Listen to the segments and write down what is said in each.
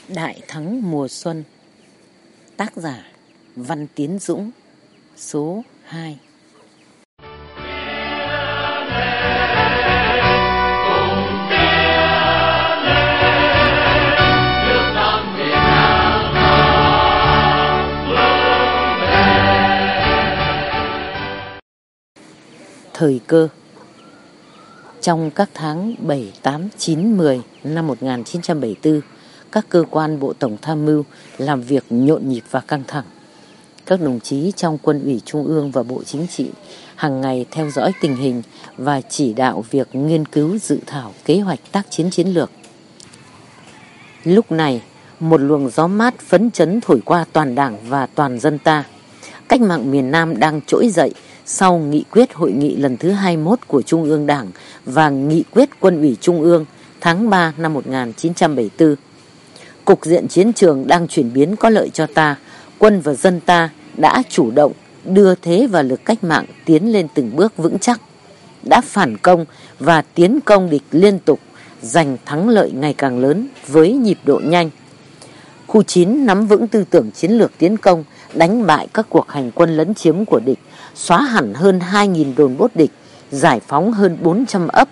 Đại thắng mùa xuân. Tác giả Văn Tiến Dũng. Số 2. Thời cơ. Trong các tháng 7, 8, 9, 10 năm 1974, các cơ quan Bộ Tổng tham mưu làm việc nhộn nhịp và căng thẳng. Các đồng chí trong Quân ủy Trung ương và Bộ Chính trị hàng ngày theo dõi tình hình và chỉ đạo việc nghiên cứu dự thảo kế hoạch tác chiến chiến lược. Lúc này, một luồng gió mát phấn chấn thổi qua toàn Đảng và toàn dân ta. Cách mạng miền Nam đang trỗi dậy sau nghị quyết hội nghị lần thứ 21 của Trung ương Đảng và nghị quyết Quân ủy Trung ương tháng 3 năm 1974. Cục diện chiến trường đang chuyển biến có lợi cho ta. Quân và dân ta đã chủ động đưa thế và lực cách mạng tiến lên từng bước vững chắc, đã phản công và tiến công địch liên tục, giành thắng lợi ngày càng lớn với nhịp độ nhanh. Khu 9 nắm vững tư tưởng chiến lược tiến công, đánh bại các cuộc hành quân lấn chiếm của địch, xóa hẳn hơn 2.000 đồn bốt địch, giải phóng hơn 400 ấp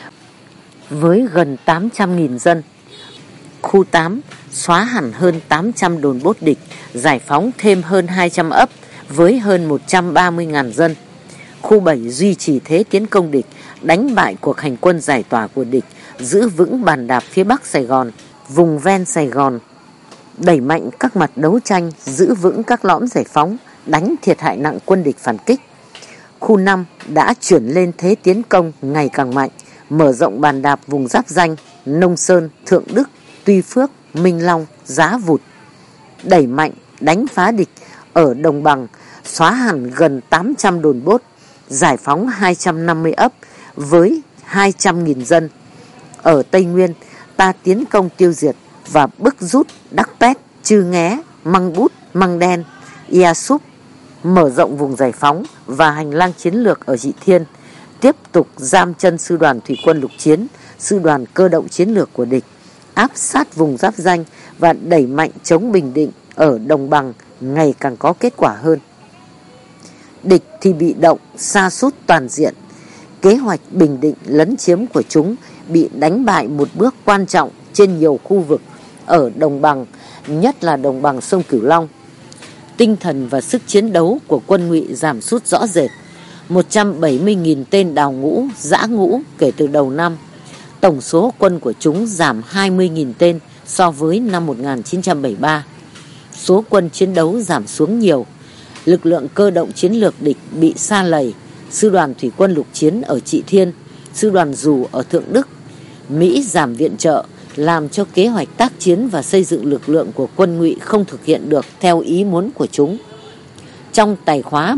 với gần 800.000 dân. Khu 8 xóa hẳn hơn 800 đồn bốt địch, giải phóng thêm hơn 200 ấp với hơn 130.000 dân. Khu 7 duy trì thế tiến công địch, đánh bại cuộc hành quân giải tỏa của địch, giữ vững bàn đạp phía Bắc Sài Gòn, vùng ven Sài Gòn, đẩy mạnh các mặt đấu tranh, giữ vững các lõm giải phóng, đánh thiệt hại nặng quân địch phản kích. Khu 5 đã chuyển lên thế tiến công ngày càng mạnh, mở rộng bàn đạp vùng giáp ranh Nông Sơn, Thượng Đức, Tuy Phước, Minh Long, Giá Vụt, đẩy mạnh đánh phá địch ở đồng bằng, xóa hẳn gần 800 đồn bốt, giải phóng 250 ấp với 200.000 dân. Ở Tây Nguyên, ta tiến công tiêu diệt và bức rút Đắc Pét, Chư Nghé, Măng Bút, Măng Đen, Ia Súp, mở rộng vùng giải phóng và hành lang chiến lược ở Trị Thiên, tiếp tục giam chân sư đoàn thủy quân lục chiến, sư đoàn cơ động chiến lược của địch, áp sát vùng giáp ranh và đẩy mạnh chống Bình Định ở đồng bằng ngày càng có kết quả hơn. Địch thì bị động, sa sút toàn diện. Kế hoạch Bình Định lấn chiếm của chúng bị đánh bại một bước quan trọng trên nhiều khu vực ở đồng bằng, nhất là đồng bằng sông Cửu Long. Tinh thần và sức chiến đấu của quân Ngụy giảm sút rõ rệt. 170.000 tên đào ngũ, giã ngũ kể từ đầu năm. Tổng số quân của chúng giảm 20.000 tên so với năm 1973. Số quân chiến đấu giảm xuống nhiều. Lực lượng cơ động chiến lược địch bị sa lầy. Sư đoàn thủy quân lục chiến ở Trị Thiên, sư đoàn dù ở Thượng Đức. Mỹ giảm viện trợ, làm cho kế hoạch tác chiến và xây dựng lực lượng của quân Ngụy không thực hiện được theo ý muốn của chúng. Trong tài khóa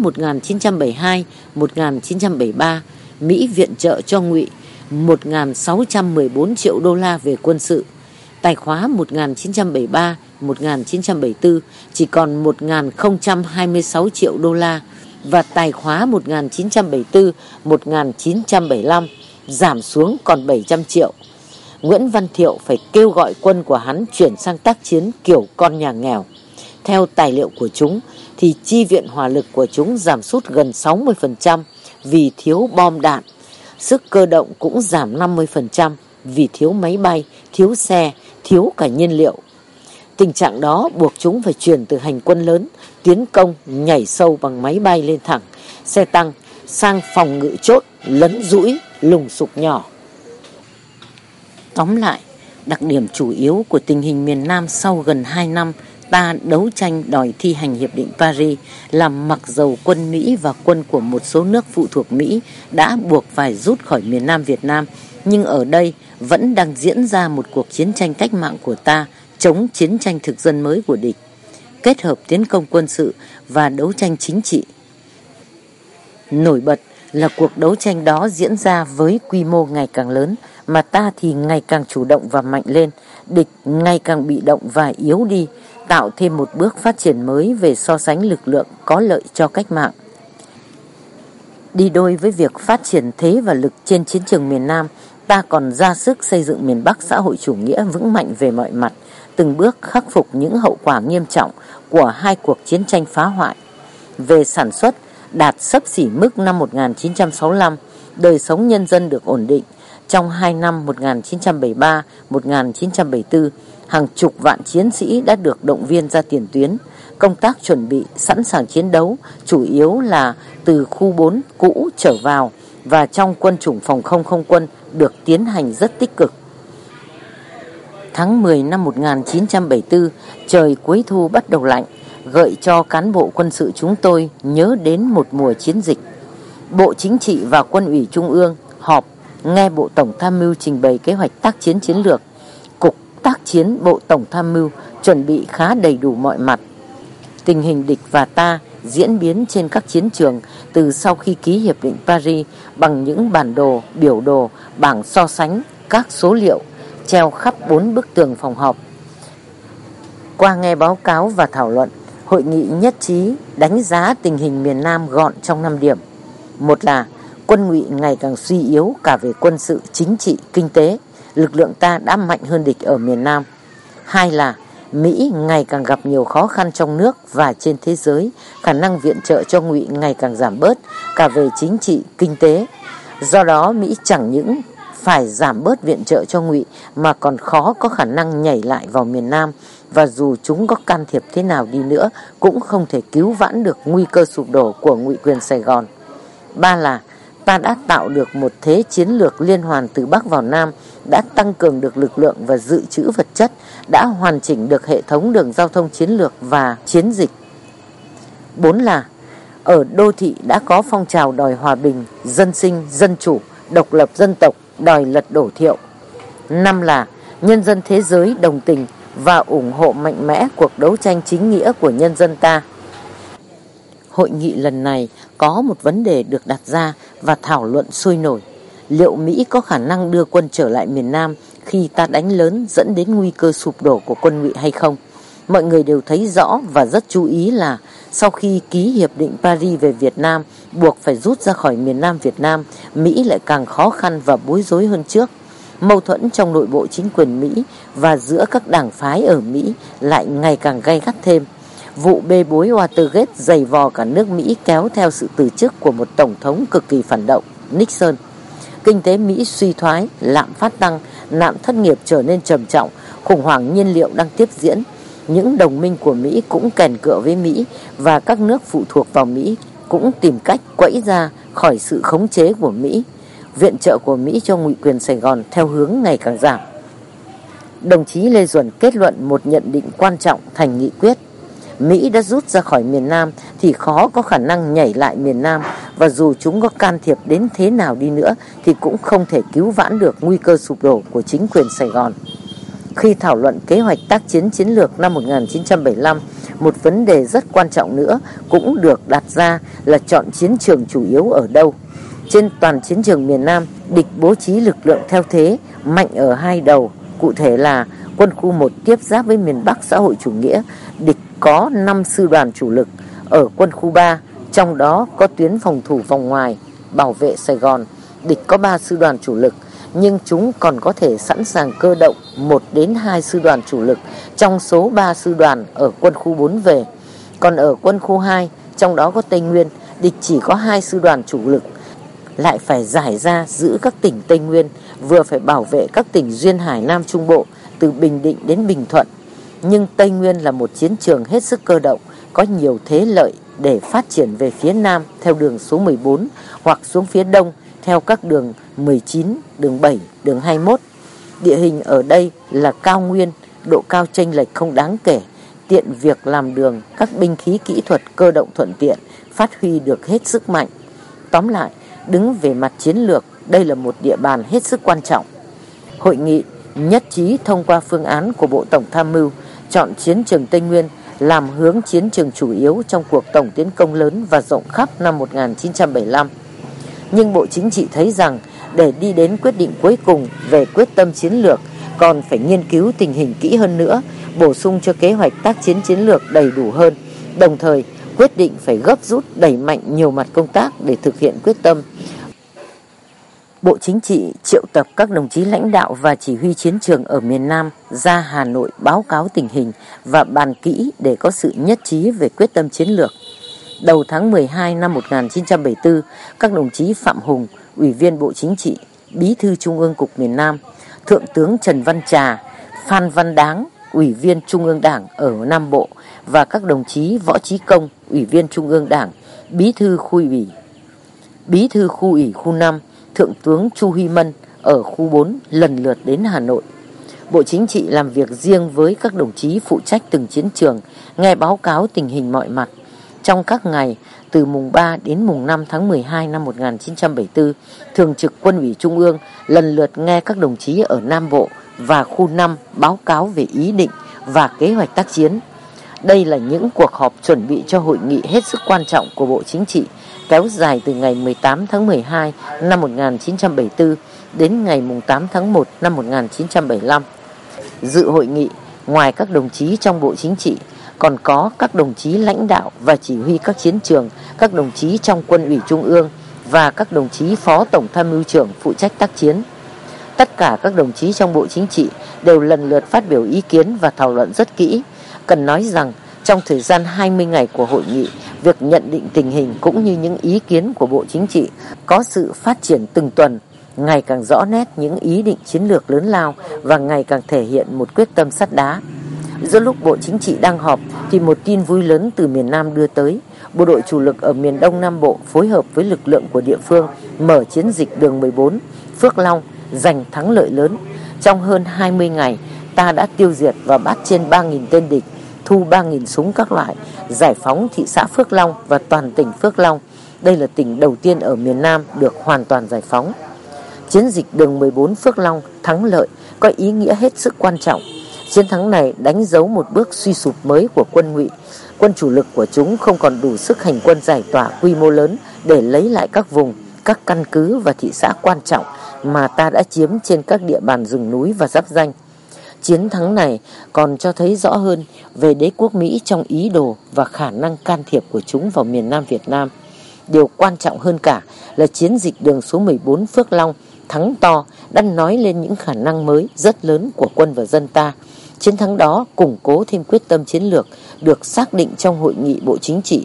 1972-1973, Mỹ viện trợ cho Ngụy 1.614 triệu đô la về quân sự. Tài khóa 1973-1974 chỉ còn 1.026 triệu đô la và tài khóa 1974-1975 giảm xuống còn 700 triệu. Nguyễn Văn Thiệu phải kêu gọi quân của hắn chuyển sang tác chiến kiểu con nhà nghèo. Theo tài liệu của chúng thì chi viện hỏa lực của chúng giảm sút gần 60% vì thiếu bom đạn. Sức cơ động cũng giảm 50% vì thiếu máy bay, thiếu xe, thiếu cả nhiên liệu. Tình trạng đó buộc chúng phải chuyển từ hành quân lớn, tiến công, nhảy sâu bằng máy bay lên thẳng, xe tăng, sang phòng ngự chốt, lấn dũi, lùng sục nhỏ. Tóm lại, đặc điểm chủ yếu của tình hình miền Nam sau gần 2 năm ta đấu tranh đòi thi hành Hiệp định Paris là mặc dầu quân Mỹ và quân của một số nước phụ thuộc Mỹ đã buộc phải rút khỏi miền Nam Việt Nam, nhưng ở đây vẫn đang diễn ra một cuộc chiến tranh cách mạng của ta chống chiến tranh thực dân mới của địch, kết hợp tiến công quân sự và đấu tranh chính trị. Nổi bật là cuộc đấu tranh đó diễn ra với quy mô ngày càng lớn, mà ta thì ngày càng chủ động và mạnh lên, địch ngày càng bị động và yếu đi, tạo thêm một bước phát triển mới về so sánh lực lượng có lợi cho cách mạng. Đi đôi với việc phát triển thế và lực trên chiến trường miền Nam, ta còn ra sức xây dựng miền Bắc xã hội chủ nghĩa vững mạnh về mọi mặt, từng bước khắc phục những hậu quả nghiêm trọng của hai cuộc chiến tranh phá hoại. Về sản xuất, đạt xấp xỉ mức năm 1965, đời sống nhân dân được ổn định. Trong 2 năm 1973-1974, hàng chục vạn chiến sĩ đã được động viên ra tiền tuyến. Công tác chuẩn bị sẵn sàng chiến đấu chủ yếu là từ khu 4 cũ trở vào và trong quân chủng phòng không không quân được tiến hành rất tích cực. Tháng 10 năm 1974, trời cuối thu bắt đầu lạnh, gợi cho cán bộ quân sự chúng tôi nhớ đến một mùa chiến dịch. Bộ Chính trị và Quân ủy Trung ương họp, nghe Bộ Tổng Tham mưu trình bày kế hoạch tác chiến chiến lược. Cục tác chiến Bộ Tổng Tham mưu chuẩn bị khá đầy đủ mọi mặt. Tình hình địch và ta diễn biến trên các chiến trường từ sau khi ký Hiệp định Paris bằng những bản đồ, biểu đồ, bảng so sánh, các số liệu treo khắp 4 bức tường phòng họp. Qua nghe báo cáo và thảo luận, hội nghị nhất trí đánh giá tình hình miền Nam gọn trong 5 điểm. Một là quân Ngụy ngày càng suy yếu cả về quân sự, chính trị, kinh tế, lực lượng ta đã mạnh hơn địch ở miền Nam. Hai là Mỹ ngày càng gặp nhiều khó khăn trong nước và trên thế giới, khả năng viện trợ cho Ngụy ngày càng giảm bớt cả về chính trị, kinh tế. Do đó Mỹ chẳng những phải giảm bớt viện trợ cho Ngụy mà còn khó có khả năng nhảy lại vào miền Nam, và dù chúng có can thiệp thế nào đi nữa cũng không thể cứu vãn được nguy cơ sụp đổ của Ngụy quyền Sài Gòn. Ba là ta đã tạo được một thế chiến lược liên hoàn từ Bắc vào Nam, đã tăng cường được lực lượng và dự trữ vật chất, đã hoàn chỉnh được hệ thống đường giao thông chiến lược và chiến dịch. 4 là ở đô thị đã có phong trào đòi hòa bình, dân sinh, dân chủ, độc lập dân tộc, đòi lật đổ Thiệu. 5 là nhân dân thế giới đồng tình và ủng hộ mạnh mẽ cuộc đấu tranh chính nghĩa của nhân dân ta. Hội nghị lần này có một vấn đề được đặt ra và thảo luận sôi nổi: liệu Mỹ có khả năng đưa quân trở lại miền Nam khi ta đánh lớn dẫn đến nguy cơ sụp đổ của quân Ngụy hay không? Mọi người đều thấy rõ và rất chú ý là sau khi ký Hiệp định Paris về Việt Nam, buộc phải rút ra khỏi miền Nam Việt Nam, Mỹ lại càng khó khăn và bối rối hơn trước. Mâu thuẫn trong nội bộ chính quyền Mỹ và giữa các đảng phái ở Mỹ lại ngày càng gay gắt thêm. Vụ bê bối Watergate giày vò cả nước Mỹ kéo theo sự từ chức của một tổng thống cực kỳ phản động, Nixon. Kinh tế Mỹ suy thoái, lạm phát tăng, nạn thất nghiệp trở nên trầm trọng, khủng hoảng nhiên liệu đang tiếp diễn. Những đồng minh của Mỹ cũng kèn cựa với Mỹ và các nước phụ thuộc vào Mỹ cũng tìm cách quẫy ra khỏi sự khống chế của Mỹ. Viện trợ của Mỹ cho Ngụy quyền Sài Gòn theo hướng ngày càng giảm. Đồng chí Lê Duẩn kết luận một nhận định quan trọng thành nghị quyết: Mỹ đã rút ra khỏi miền Nam thì khó có khả năng nhảy lại miền Nam, và dù chúng có can thiệp đến thế nào đi nữa thì cũng không thể cứu vãn được nguy cơ sụp đổ của chính quyền Sài Gòn. Khi thảo luận kế hoạch tác chiến chiến lược năm 1975, một vấn đề rất quan trọng nữa cũng được đặt ra là chọn chiến trường chủ yếu ở đâu. Trên toàn chiến trường miền Nam, địch bố trí lực lượng theo thế mạnh ở hai đầu, cụ thể là quân khu 1 tiếp giáp với miền Bắc xã hội chủ nghĩa, địch có 5 sư đoàn chủ lực. Ở quân khu 3, trong đó có tuyến phòng thủ vòng ngoài bảo vệ Sài Gòn, địch có 3 sư đoàn chủ lực, nhưng chúng còn có thể sẵn sàng cơ động 1 đến 2 sư đoàn chủ lực trong số 3 sư đoàn ở quân khu 4 về. Còn ở quân khu 2, trong đó có Tây Nguyên, địch chỉ có 2 sư đoàn chủ lực, lại phải giải ra giữ các tỉnh Tây Nguyên, vừa phải bảo vệ các tỉnh duyên hải Nam Trung Bộ từ Bình Định đến Bình Thuận. Nhưng Tây Nguyên là một chiến trường hết sức cơ động, có nhiều thế lợi để phát triển về phía Nam theo đường số 14 hoặc xuống phía Đông theo các đường 19, đường 7, đường 21. Địa hình ở đây là cao nguyên, độ cao chênh lệch không đáng kể, tiện việc làm đường, các binh khí kỹ thuật cơ động thuận tiện, phát huy được hết sức mạnh. Tóm lại, đứng về mặt chiến lược, đây là một địa bàn hết sức quan trọng. Hội nghị nhất trí thông qua phương án của Bộ Tổng Tham mưu chọn chiến trường Tây Nguyên làm hướng chiến trường chủ yếu trong cuộc tổng tiến công lớn và rộng khắp năm 1975. Nhưng Bộ Chính trị thấy rằng để đi đến quyết định cuối cùng về quyết tâm chiến lược còn phải nghiên cứu tình hình kỹ hơn nữa, bổ sung cho kế hoạch tác chiến chiến lược đầy đủ hơn, đồng thời quyết định phải gấp rút đẩy mạnh nhiều mặt công tác để thực hiện quyết tâm. Bộ Chính trị triệu tập các đồng chí lãnh đạo và chỉ huy chiến trường ở miền Nam ra Hà Nội báo cáo tình hình và bàn kỹ để có sự nhất trí về quyết tâm chiến lược. Đầu tháng 12 năm 1974, các đồng chí Phạm Hùng, Ủy viên Bộ Chính trị, Bí thư Trung ương Cục miền Nam, Thượng tướng Trần Văn Trà, Phan Văn Đáng, Ủy viên Trung ương Đảng ở Nam Bộ và các đồng chí Võ Chí Công, Ủy viên Trung ương Đảng, Bí thư khu ủy khu 5, Thượng tướng Chu Huy Mân ở khu 4 lần lượt đến Hà Nội. Bộ Chính trị làm việc riêng với các đồng chí phụ trách từng chiến trường, nghe báo cáo tình hình mọi mặt. Trong các ngày từ mùng 3 đến mùng 5 tháng 12 năm 1974, Thường trực Quân ủy Trung ương lần lượt nghe các đồng chí ở Nam Bộ và khu 5 báo cáo về ý định và kế hoạch tác chiến. Đây là những cuộc họp chuẩn bị cho hội nghị hết sức quan trọng của Bộ Chính trị, kéo dài từ ngày 18 tháng 12 năm 1974 đến ngày 8 tháng 1 năm 1975. Dự hội nghị, ngoài các đồng chí trong Bộ Chính trị, còn có các đồng chí lãnh đạo và chỉ huy các chiến trường, các đồng chí trong Quân ủy Trung ương và các đồng chí Phó Tổng Tham mưu trưởng phụ trách tác chiến. Tất cả các đồng chí trong Bộ Chính trị đều lần lượt phát biểu ý kiến và thảo luận rất kỹ. Cần nói rằng, trong thời gian 20 ngày của hội nghị, việc nhận định tình hình cũng như những ý kiến của Bộ Chính trị có sự phát triển từng tuần, ngày càng rõ nét những ý định chiến lược lớn lao và ngày càng thể hiện một quyết tâm sắt đá. Giữa lúc Bộ Chính trị đang họp thì một tin vui lớn từ miền Nam đưa tới. Bộ đội chủ lực ở miền Đông Nam Bộ phối hợp với lực lượng của địa phương mở chiến dịch đường 14, Phước Long, giành thắng lợi lớn. Trong hơn 20 ngày, ta đã tiêu diệt và bắt trên 3.000 tên địch, thu 3.000 súng các loại, giải phóng thị xã Phước Long và toàn tỉnh Phước Long. Đây là tỉnh đầu tiên ở miền Nam được hoàn toàn giải phóng. Chiến dịch đường 14 Phước Long thắng lợi có ý nghĩa hết sức quan trọng. Chiến thắng này đánh dấu một bước suy sụp mới của quân Ngụy. Quân chủ lực của chúng không còn đủ sức hành quân giải tỏa quy mô lớn để lấy lại các vùng, các căn cứ và thị xã quan trọng mà ta đã chiếm trên các địa bàn rừng núi và giáp ranh. Chiến thắng này còn cho thấy rõ hơn về đế quốc Mỹ trong ý đồ và khả năng can thiệp của chúng vào miền Nam Việt Nam. Điều quan trọng hơn cả là chiến dịch đường số 14 Phước Long thắng to đã nói lên những khả năng mới rất lớn của quân và dân ta. Chiến thắng đó củng cố thêm quyết tâm chiến lược được xác định trong hội nghị Bộ Chính trị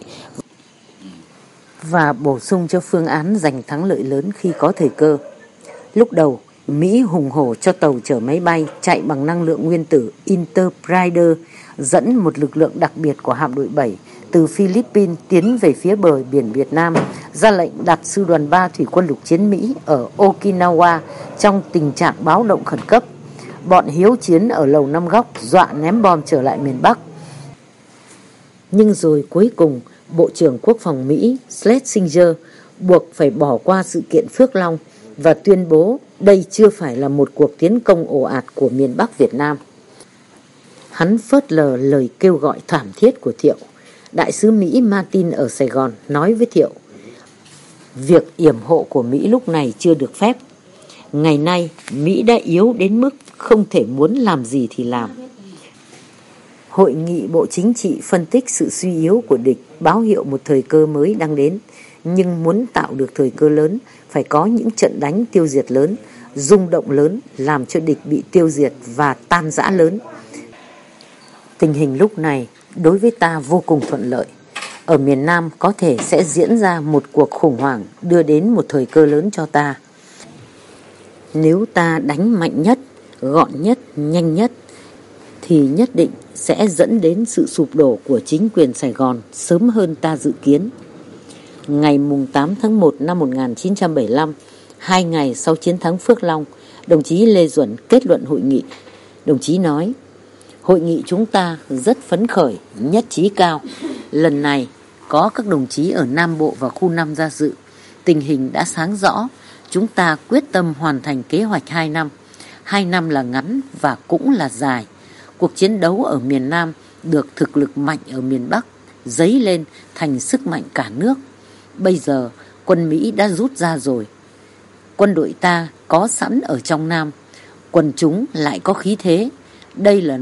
và bổ sung cho phương án giành thắng lợi lớn khi có thời cơ. Lúc đầu, Mỹ hùng hổ cho tàu chở máy bay chạy bằng năng lượng nguyên tử Enterprise dẫn một lực lượng đặc biệt của hạm đội 7 từ Philippines tiến về phía bờ biển Việt Nam, ra lệnh đặt sư đoàn 3 thủy quân lục chiến Mỹ ở Okinawa trong tình trạng báo động khẩn cấp. Bọn hiếu chiến ở Lầu Năm Góc dọa ném bom trở lại miền Bắc. Nhưng rồi cuối cùng, Bộ trưởng Quốc phòng Mỹ Schlesinger buộc phải bỏ qua sự kiện Phước Long và tuyên bố đây chưa phải là một cuộc tiến công ồ ạt của miền Bắc Việt Nam. Hắn phớt lờ lời kêu gọi thảm thiết của Thiệu. Đại sứ Mỹ Martin ở Sài Gòn nói với Thiệu, việc yểm hộ của Mỹ lúc này chưa được phép. Ngày nay, Mỹ đã yếu đến mức không thể muốn làm gì thì làm. Hội nghị Bộ Chính trị phân tích sự suy yếu của địch, báo hiệu một thời cơ mới đang đến. Nhưng muốn tạo được thời cơ lớn, phải có những trận đánh tiêu diệt lớn, rung động lớn, làm cho địch bị tiêu diệt và tan rã lớn. Tình hình lúc này đối với ta vô cùng thuận lợi. Ở miền Nam có thể sẽ diễn ra một cuộc khủng hoảng đưa đến một thời cơ lớn cho ta. Nếu ta đánh mạnh nhất, gọn nhất, nhanh nhất thì nhất định sẽ dẫn đến sự sụp đổ của chính quyền Sài Gòn sớm hơn ta dự kiến. Ngày 8 tháng 1 năm 1975, 2 ngày sau chiến thắng Phước Long, đồng chí Lê Duẩn kết luận hội nghị. Đồng chí nói, hội nghị chúng ta rất phấn khởi, nhất trí cao. Lần này có các đồng chí ở Nam Bộ và khu 5 ra dự. Tình hình đã sáng rõ, chúng ta quyết tâm hoàn thành kế hoạch 2 năm. 2 năm là ngắn và cũng là dài. Cuộc chiến đấu ở miền Nam được thực lực mạnh ở miền Bắc dấy lên thành sức mạnh cả nước. Bây giờ quân Mỹ đã rút ra rồi. Quân đội ta có sẵn ở trong Nam, quần chúng lại có khí thế. Đây là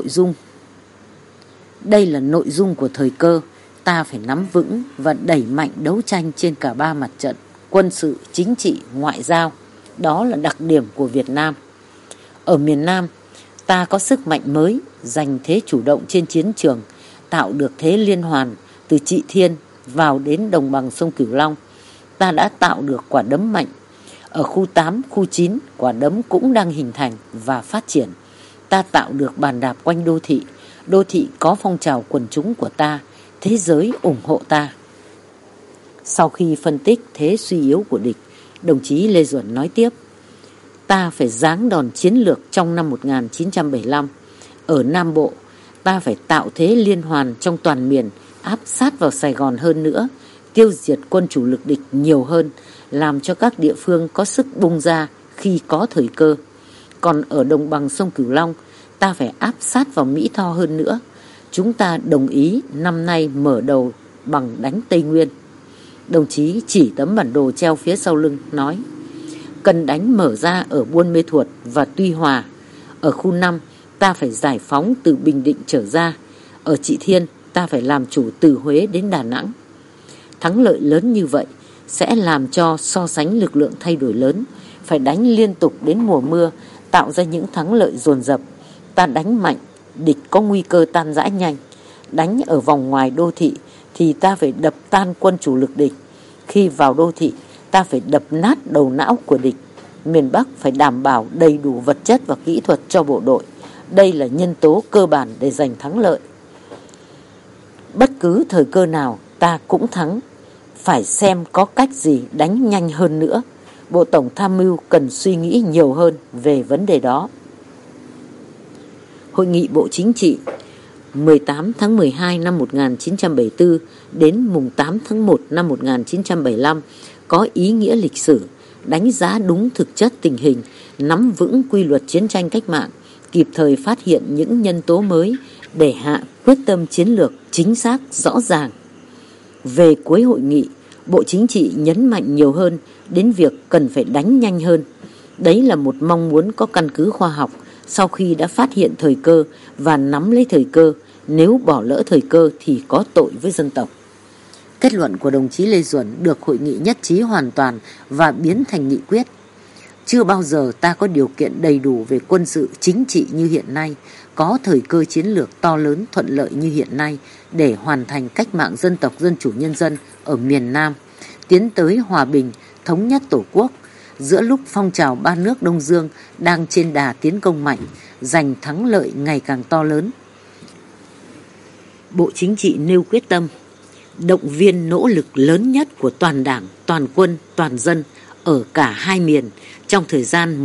nội dung của thời cơ. Ta phải nắm vững và đẩy mạnh đấu tranh trên cả 3 mặt trận: quân sự, chính trị, ngoại giao. Đó là đặc điểm của Việt Nam. Ở miền Nam, ta có sức mạnh mới, giành thế chủ động trên chiến trường, tạo được thế liên hoàn từ Trị Thiên vào đến đồng bằng sông Cửu Long. Ta đã tạo được quả đấm mạnh. Ở khu 8, khu 9, quả đấm cũng đang hình thành và phát triển. Ta tạo được bàn đạp quanh đô thị. Đô thị có phong trào quần chúng của ta. Thế giới ủng hộ ta. Sau khi phân tích thế suy yếu của địch, đồng chí Lê Duẩn nói tiếp: ta phải giáng đòn chiến lược trong năm 1975. Ở Nam Bộ, ta phải tạo thế liên hoàn trong toàn miền, áp sát vào Sài Gòn hơn nữa, tiêu diệt quân chủ lực địch nhiều hơn, làm cho các địa phương có sức bung ra khi có thời cơ. Còn ở đồng bằng sông Cửu Long, ta phải áp sát vào Mỹ Tho hơn nữa. Chúng ta đồng ý năm nay mở đầu bằng đánh Tây Nguyên. Đồng chí chỉ tấm bản đồ treo phía sau lưng nói: cần đánh mở ra ở Buôn Mê Thuột và Tuy Hòa. Ở khu 5, ta phải giải phóng từ Bình Định trở ra. Ở Trị Thiên, ta phải làm chủ từ Huế đến Đà Nẵng. Thắng lợi lớn như vậy sẽ làm cho so sánh lực lượng thay đổi lớn. Phải đánh liên tục đến mùa mưa, tạo ra những thắng lợi dồn dập. Ta đánh mạnh, địch có nguy cơ tan rã nhanh. Đánh ở vòng ngoài đô thị thì ta phải đập tan quân chủ lực địch. Khi vào đô thị, ta phải đập nát đầu não của địch. Miền Bắc phải đảm bảo đầy đủ vật chất và kỹ thuật cho bộ đội. Đây là nhân tố cơ bản để giành thắng lợi. Bất cứ thời cơ nào ta cũng thắng. Phải xem có cách gì đánh nhanh hơn nữa. Bộ Tổng Tham mưu cần suy nghĩ nhiều hơn về vấn đề đó. Hội nghị Bộ Chính trị 18 tháng 12 năm 1974 đến mùng 8 tháng 1 năm 1975 có ý nghĩa lịch sử, đánh giá đúng thực chất tình hình, nắm vững quy luật chiến tranh cách mạng, kịp thời phát hiện những nhân tố mới để hạ quyết tâm chiến lược chính xác, rõ ràng. Về cuối hội nghị, Bộ Chính trị nhấn mạnh nhiều hơn đến việc cần phải đánh nhanh hơn. Đấy là một mong muốn có căn cứ khoa học sau khi đã phát hiện thời cơ và nắm lấy thời cơ. Nếu bỏ lỡ thời cơ thì có tội với dân tộc. Kết luận của đồng chí Lê Duẩn được hội nghị nhất trí hoàn toàn và biến thành nghị quyết. Chưa bao giờ ta có điều kiện đầy đủ về quân sự chính trị như hiện nay, có thời cơ chiến lược to lớn thuận lợi như hiện nay để hoàn thành cách mạng dân tộc dân chủ nhân dân ở miền Nam, tiến tới hòa bình, thống nhất Tổ quốc, giữa lúc phong trào ba nước Đông Dương đang trên đà tiến công mạnh, giành thắng lợi ngày càng to lớn. Bộ Chính trị nêu quyết tâm động viên nỗ lực lớn nhất của toàn Đảng, toàn quân, toàn dân ở cả hai miền trong thời gian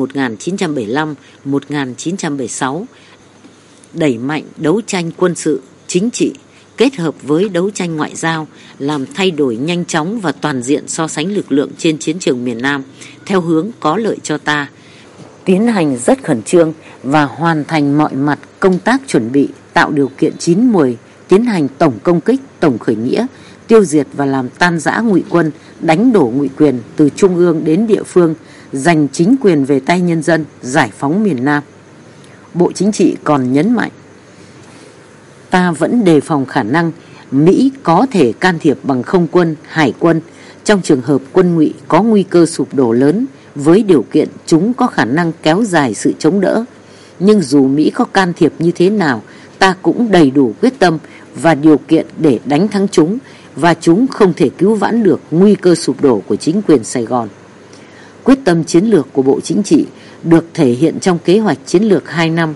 1975-1976, đẩy mạnh đấu tranh quân sự, chính trị kết hợp với đấu tranh ngoại giao, làm thay đổi nhanh chóng và toàn diện so sánh lực lượng trên chiến trường miền Nam theo hướng có lợi cho ta, tiến hành rất khẩn trương và hoàn thành mọi mặt công tác chuẩn bị, tạo điều kiện chín muồi, tiến hành tổng công kích, tổng khởi nghĩa, tiêu diệt và làm tan rã ngụy quân, đánh đổ ngụy quyền từ trung ương đến địa phương, giành chính quyền về tay nhân dân, giải phóng miền Nam. Bộ Chính trị còn nhấn mạnh, ta vẫn đề phòng khả năng Mỹ có thể can thiệp bằng không quân, hải quân trong trường hợp quân ngụy có nguy cơ sụp đổ lớn, với điều kiện chúng có khả năng kéo dài sự chống đỡ. Nhưng dù Mỹ có can thiệp như thế nào, ta cũng đầy đủ quyết tâm và điều kiện để đánh thắng chúng, và chúng không thể cứu vãn được nguy cơ sụp đổ của chính quyền Sài Gòn. Quyết tâm chiến lược của Bộ Chính trị được thể hiện trong kế hoạch chiến lược 2 năm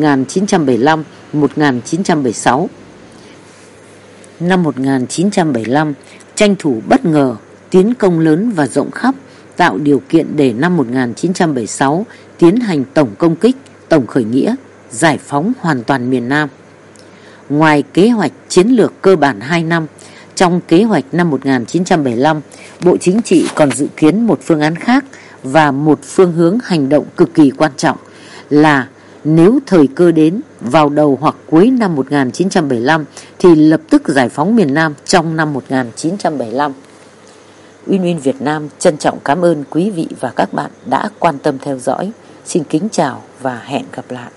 1975-1976. Năm 1975, tranh thủ bất ngờ, tiến công lớn và rộng khắp, tạo điều kiện để năm 1976 tiến hành tổng công kích, tổng khởi nghĩa, giải phóng hoàn toàn miền Nam. Ngoài kế hoạch chiến lược cơ bản 2 năm, trong kế hoạch năm 1975, Bộ Chính trị còn dự kiến một phương án khác và một phương hướng hành động cực kỳ quan trọng là nếu thời cơ đến vào đầu hoặc cuối năm 1975 thì lập tức giải phóng miền Nam trong năm 1975. Win Việt Nam trân trọng cảm ơn quý vị và các bạn đã quan tâm theo dõi. Xin kính chào và hẹn gặp lại.